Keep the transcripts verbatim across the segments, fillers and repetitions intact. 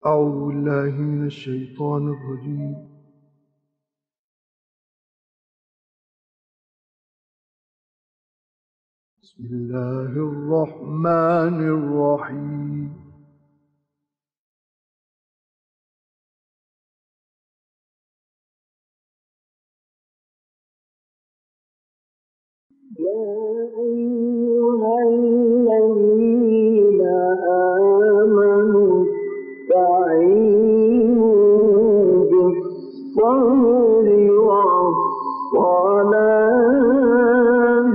أعوذ بالله من الشيطان الرجيم. بسم الله الرحمن الرحيم. يا أيها الذين آمنوا استعينوا بالصبر والصلاة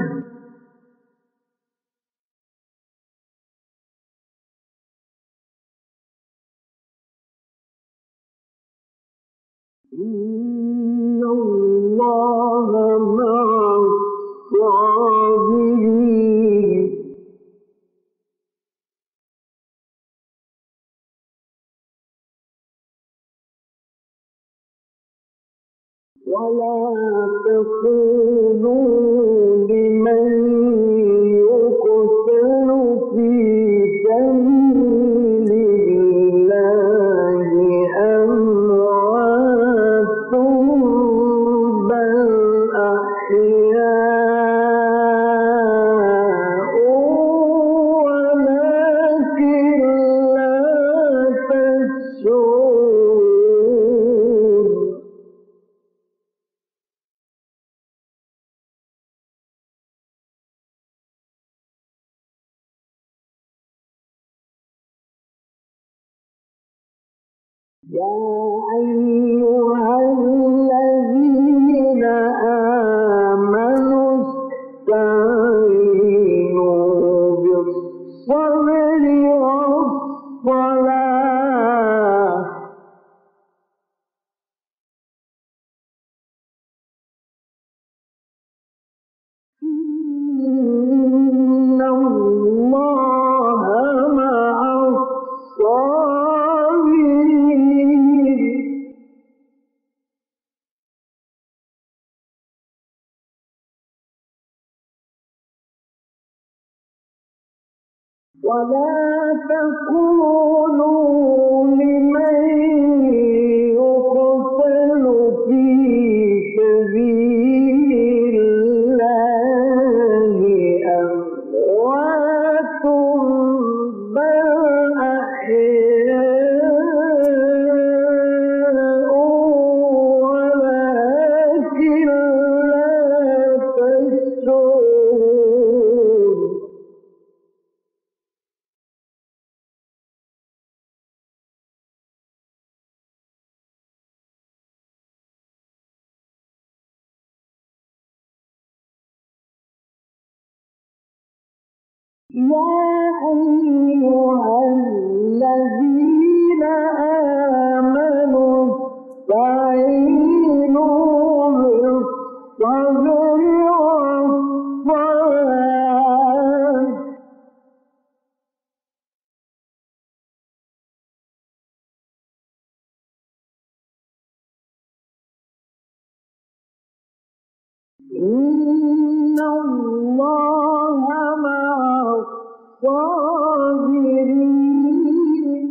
إن الله مع الصابرين. ولا تقولوا لمن يقتل في سبيل الله أموات بل أحياء ولكن لا تشعرون. يا أيها الذين آمنوا استعينوا بالصبر والصلاة إن الله مع الصابرين. ولا تقولوا لمن يقتل في سبيل الله أموات بل أحياء ولكن لا تشعرون. يا أيها الذين آمنوا استعينوا بالصبر والصلاة إن الله مع الصابرين.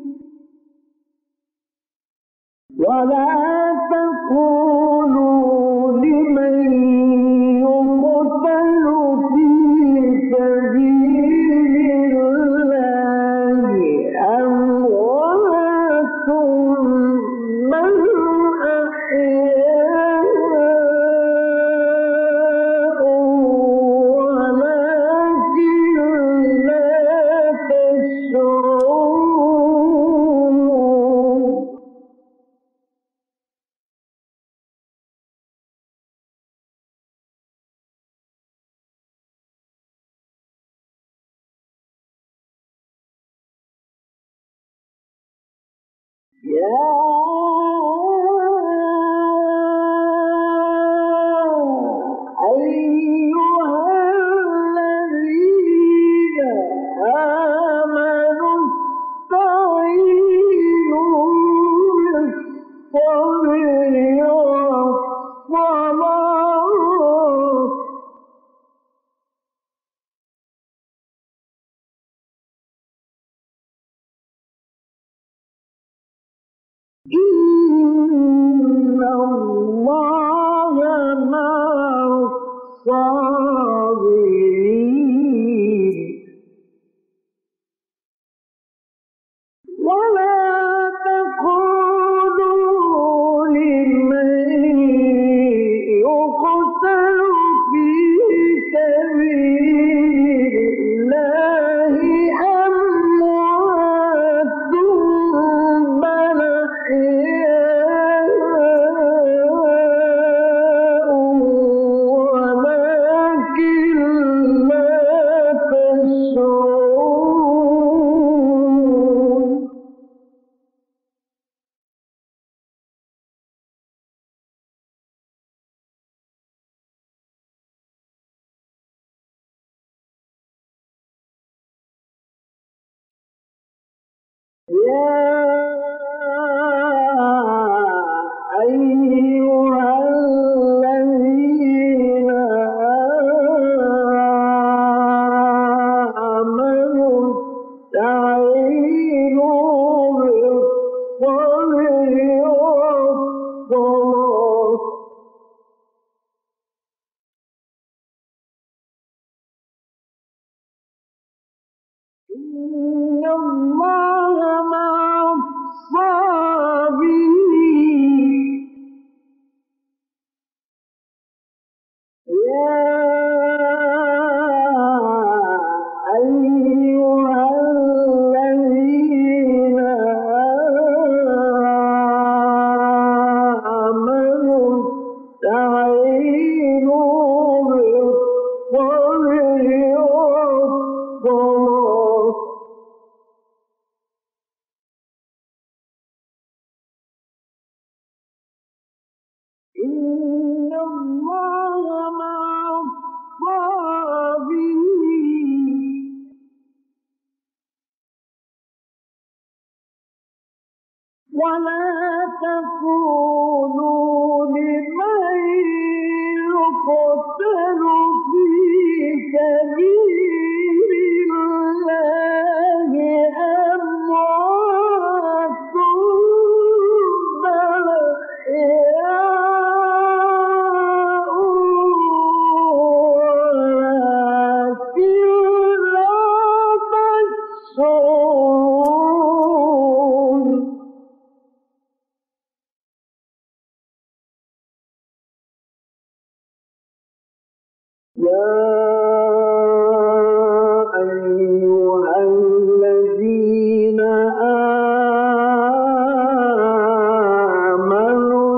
ولا تقولوا لمن يقتل في سبيل الله أموات بل أحياء ولكن لا تشعرون. يا أيها الذين آمنوا استعينوا بالصبر والصلاة الله مع الصابرين ولا تقولوا لمن يقتل في سبيل الله أموات بل أحياء ولكن لا تشعرون يا أيها الذين آمنوا استعينوا بالصبر والصلاة إن الله مع الصابرين يا أيها الذين آمنوا استعينوا بالصبر والصلاة إن الله مع الصابرين ولا تقولوا لمن يقتل في سبيل الله أموات بل أحياء ولكن لا تشعرون يا أيها الذين آمنوا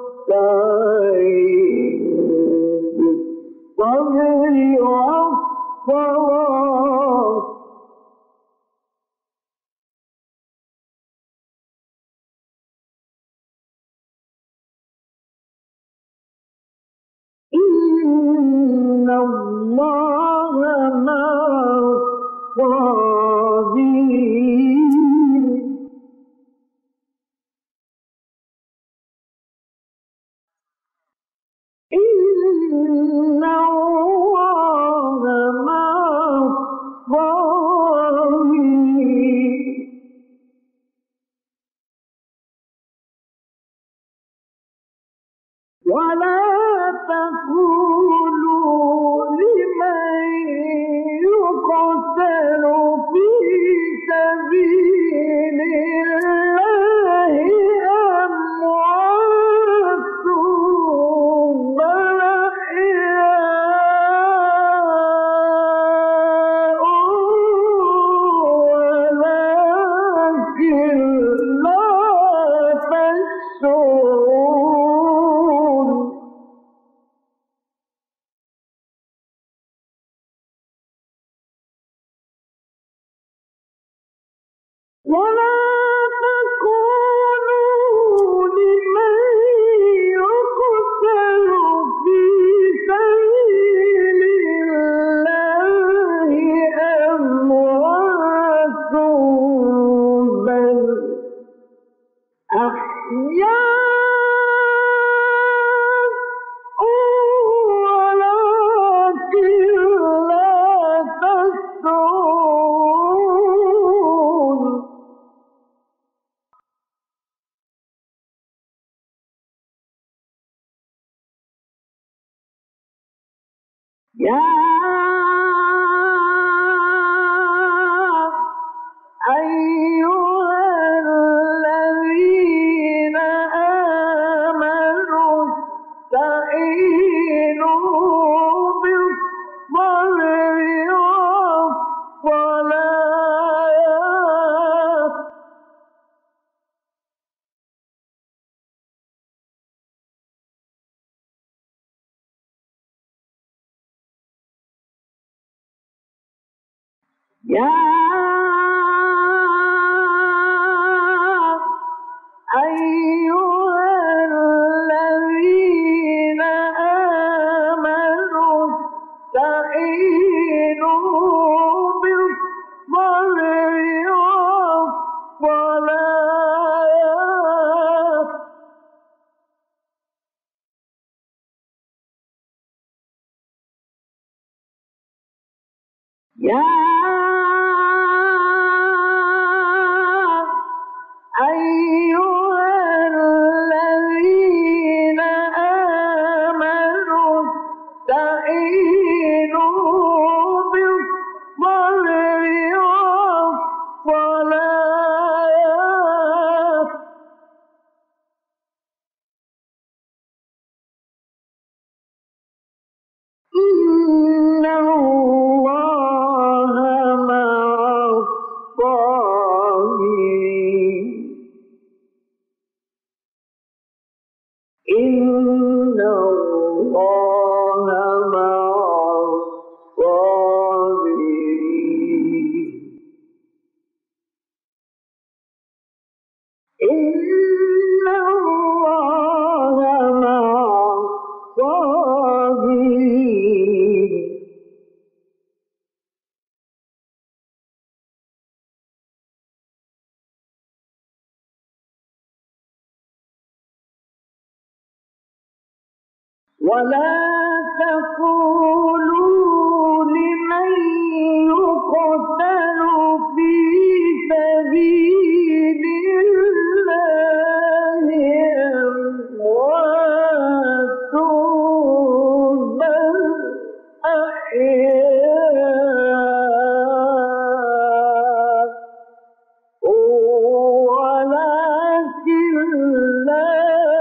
استعينوا بالصبر والصلاة إن الله مع الصابرين إن الله مع الصابرين ولا تقولوا لمن يقتل في سبيل الله أموات بل أحياء ولكن لا تشعرون ولا تقولوا لمن يقتل في سبيل الله أموات بل أحياء ولكن لا تشعرون يا أيها الذين آمنوا استعينوا بالصبر والصلاة يا أيها الذين آمنوا استعينوا بالصبر والصلاة يا أيها الذين آمنوا استعينوا بالصبر والصلاة إن الله مع الصابرين إن الله مع الصابرين إن الله مع الصابرين ولا تقولوا لمن يقتل في سبيل الله أموات بل أحياء ولكن لا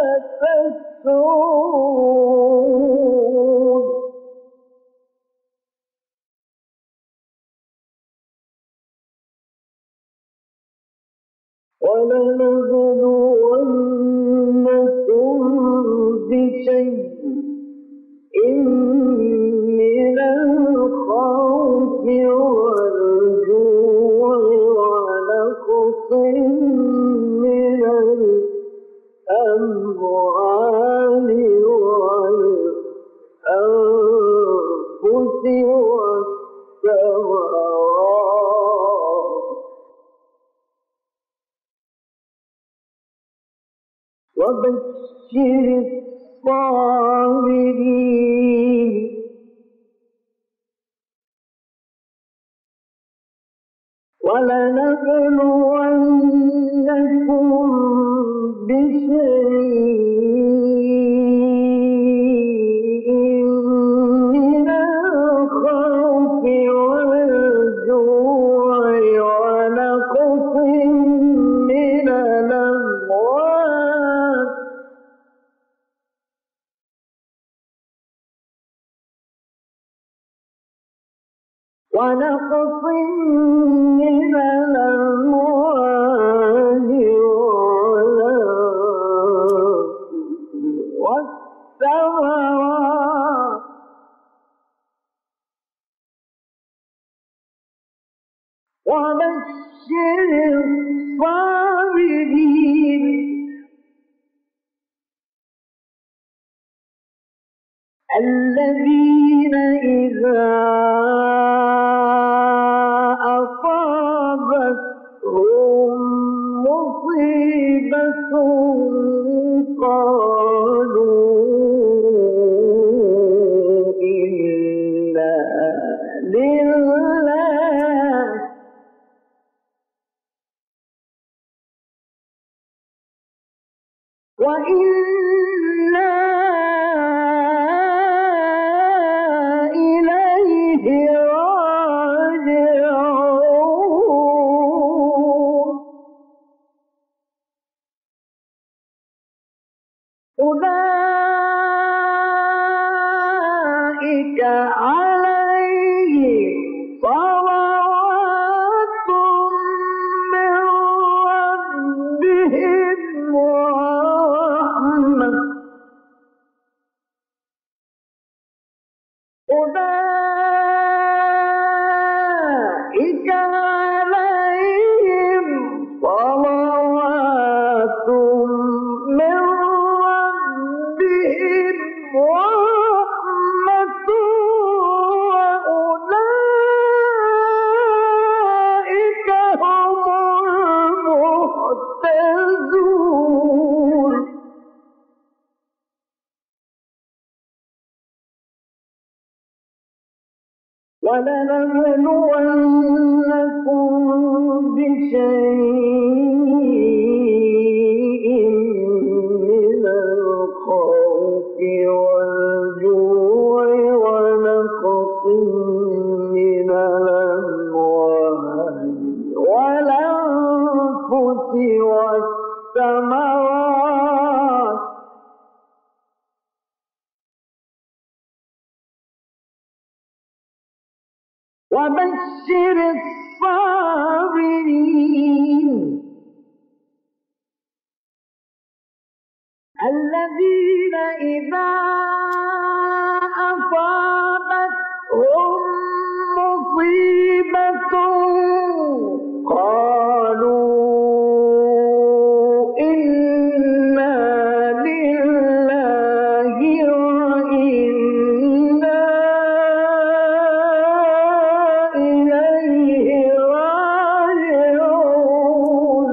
تشعرون ولنبلونكم بشيء من الخوف والجوع ونقص من الأموال والأنفس والثمرات وبشر الصابرين ولنبلونكم بشيء من الخوف والجوع ونقص من الأموال ونقص من الأموال والثمرات وبشر الصابرين الذين إذا أصابتهم مصيبة قالوا إنا لله وإنا إليه ولنبلونكم بشيء من الخوف والجوع ونقص من الأموال والأنفس والثمرات وبشر الصابرين الذين إذا أصابتهم مصيبة قالوا إنا لله وإنا إليه راجعون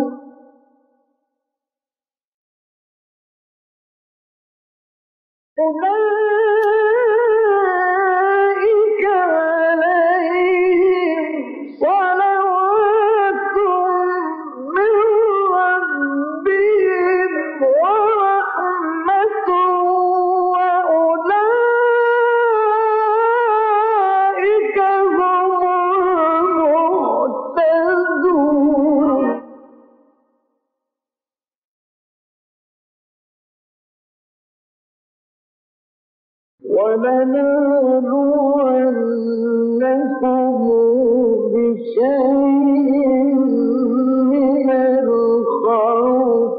أولئك عليهم صلوات من ربهم ورحمة وأولئك هم المهتدون ولنبلونكم بشيء من الخوف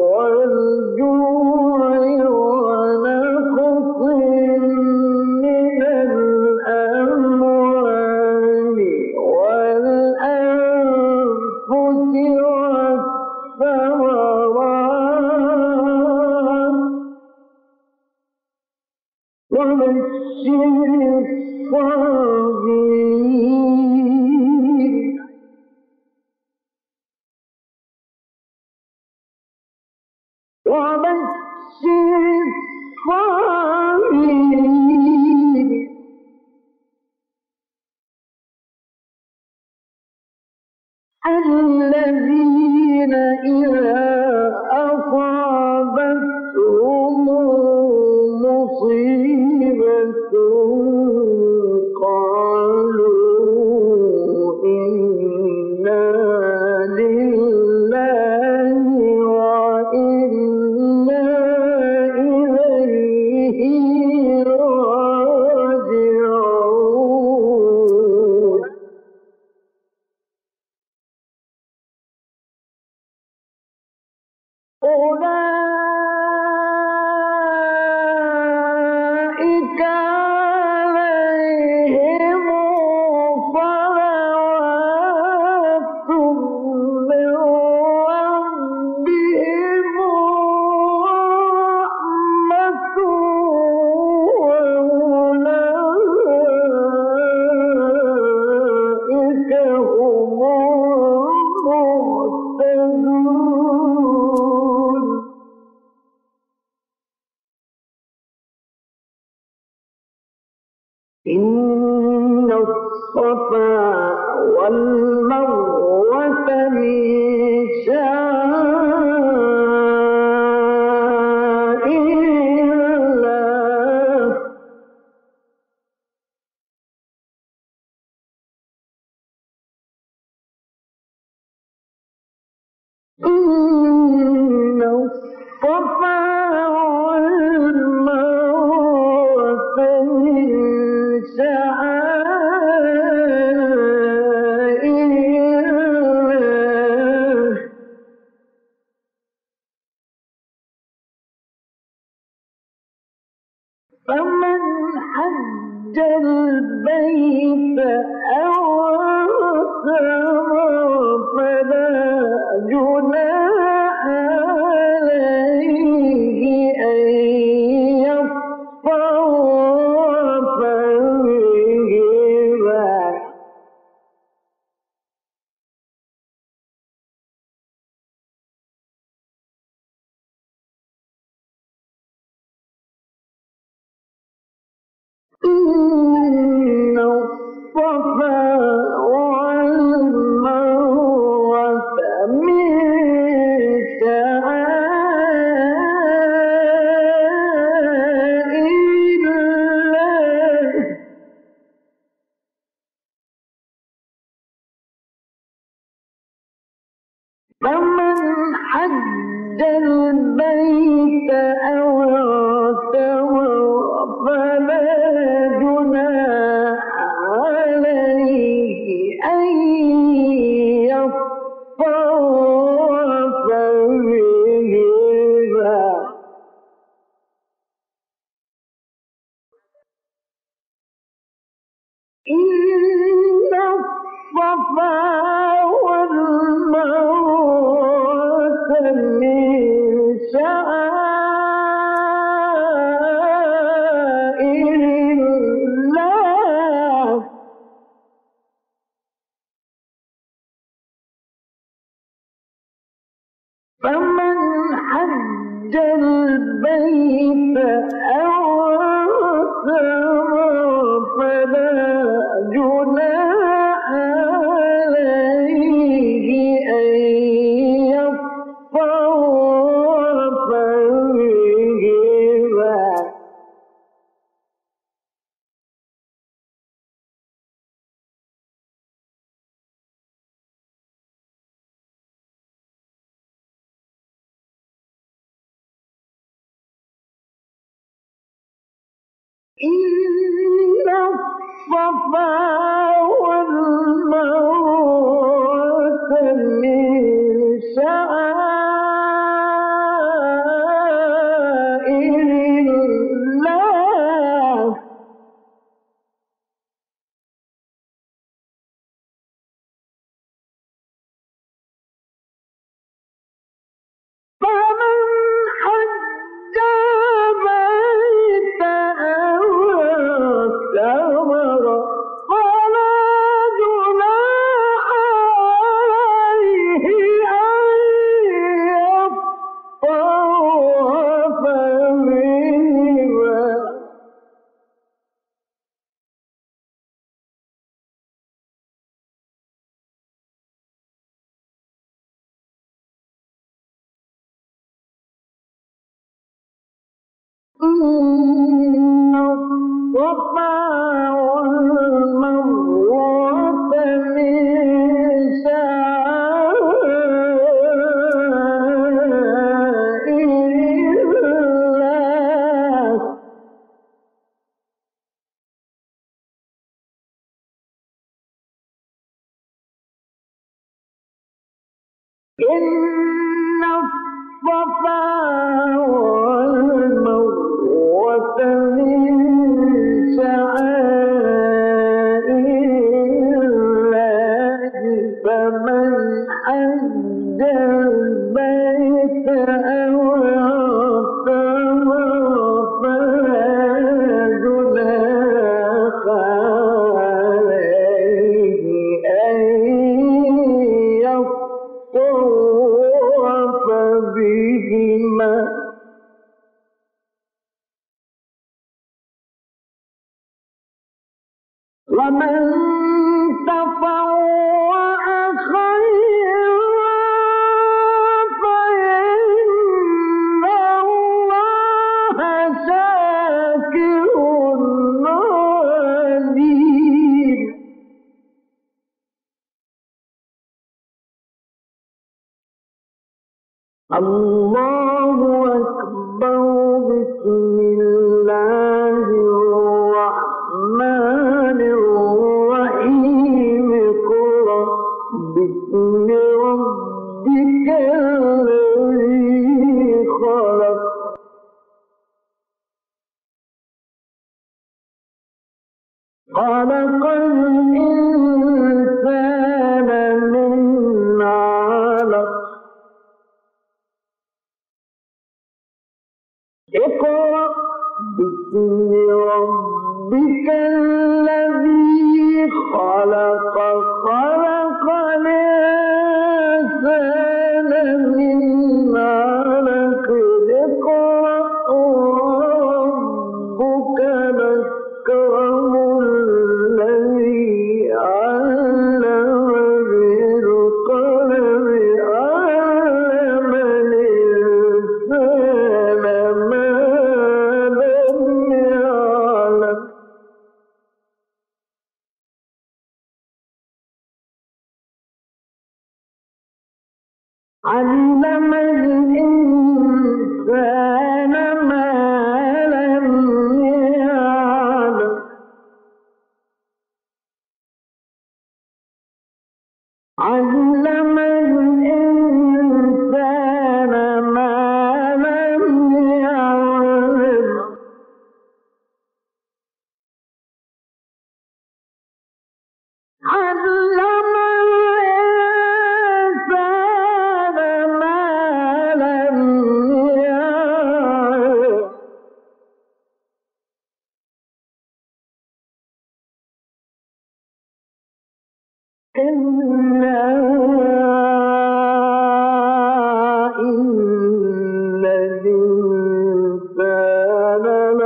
والجوع ونقص من الأموال والأنفس والثمرات وبشر الصابرين وبشر الصابرين الذين إذا أصابتهم مصيبة قالوا إنا لله وإنا إليه راجعون أولئك عليهم صلوات من ربهم ورحمة وأولئك هم المهتدون إن الصفا والمروة من شعائر الله إن الصفا والمروة من شعائر الله فمن حج البيت أو اعتمر فلا جناح عليه أن يطوف بهما إن والمروة من شعائر الله فمن حج البيت أو اعتمر فلا جناح عليه أن يطوف بهما إن الصفا والمروة من شعائر الله فمن حج البيت أو اعتمر فلا جناح عليه أن يطوف بهما إن الصفا والمروة من شعائر الله فمن حج البيت أو اعتمر فلا جناح عليه أن يطوف بهما إن الصفا والمروة من شعائر الله إن الصفا والمروة من شعائر الله فمن حج البيت أو اعتمر فلا جناح عليه أن يطوف بهما ومن تطوع خيرا فإن الله شاكر عليم الله أكبر بسم الله الرحمن الرحيم اقرأ باسم ربك الذي خلق خلق الإنسان من علق اقرأ باسم ربك الذي خلق خلق الإنسان من علق اقرأ وربك الأكرم الذي علم الإنسان ما لم يعلم علم الإنسان ما لم يعلم علم الإنسان ما لم يعلم إنا إن الإنسان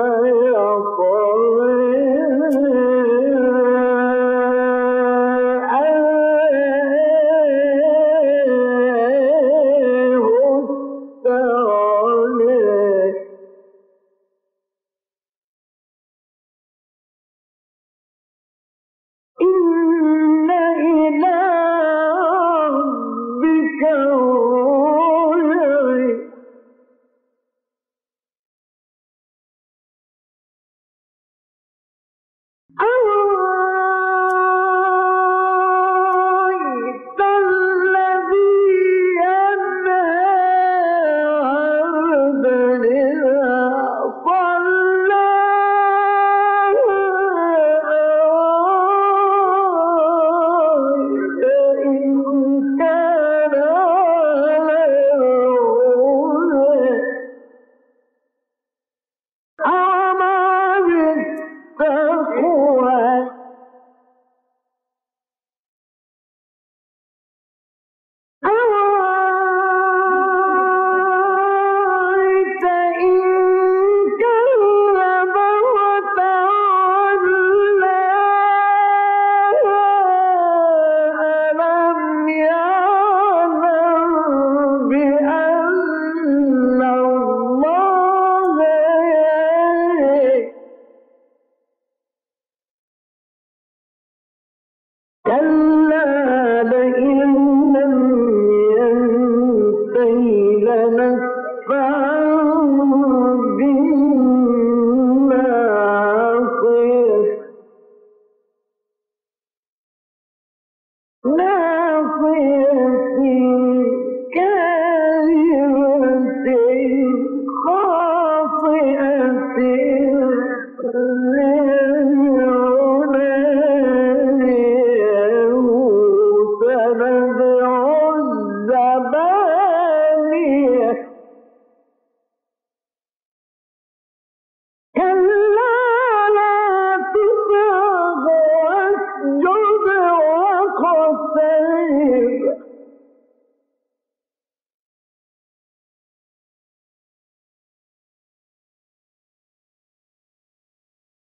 إن إلى ربك الرجع أرأيت الذي ينهى عبدا إذا صلى أرأيت إن كان على الهدى أمر بالتقوى أرأيت إن كذب وتولى ألم يعلم بأن الله يرى كلا لئن لم ينته لنسفعا بالناصية ناصية كاذبة خاطئة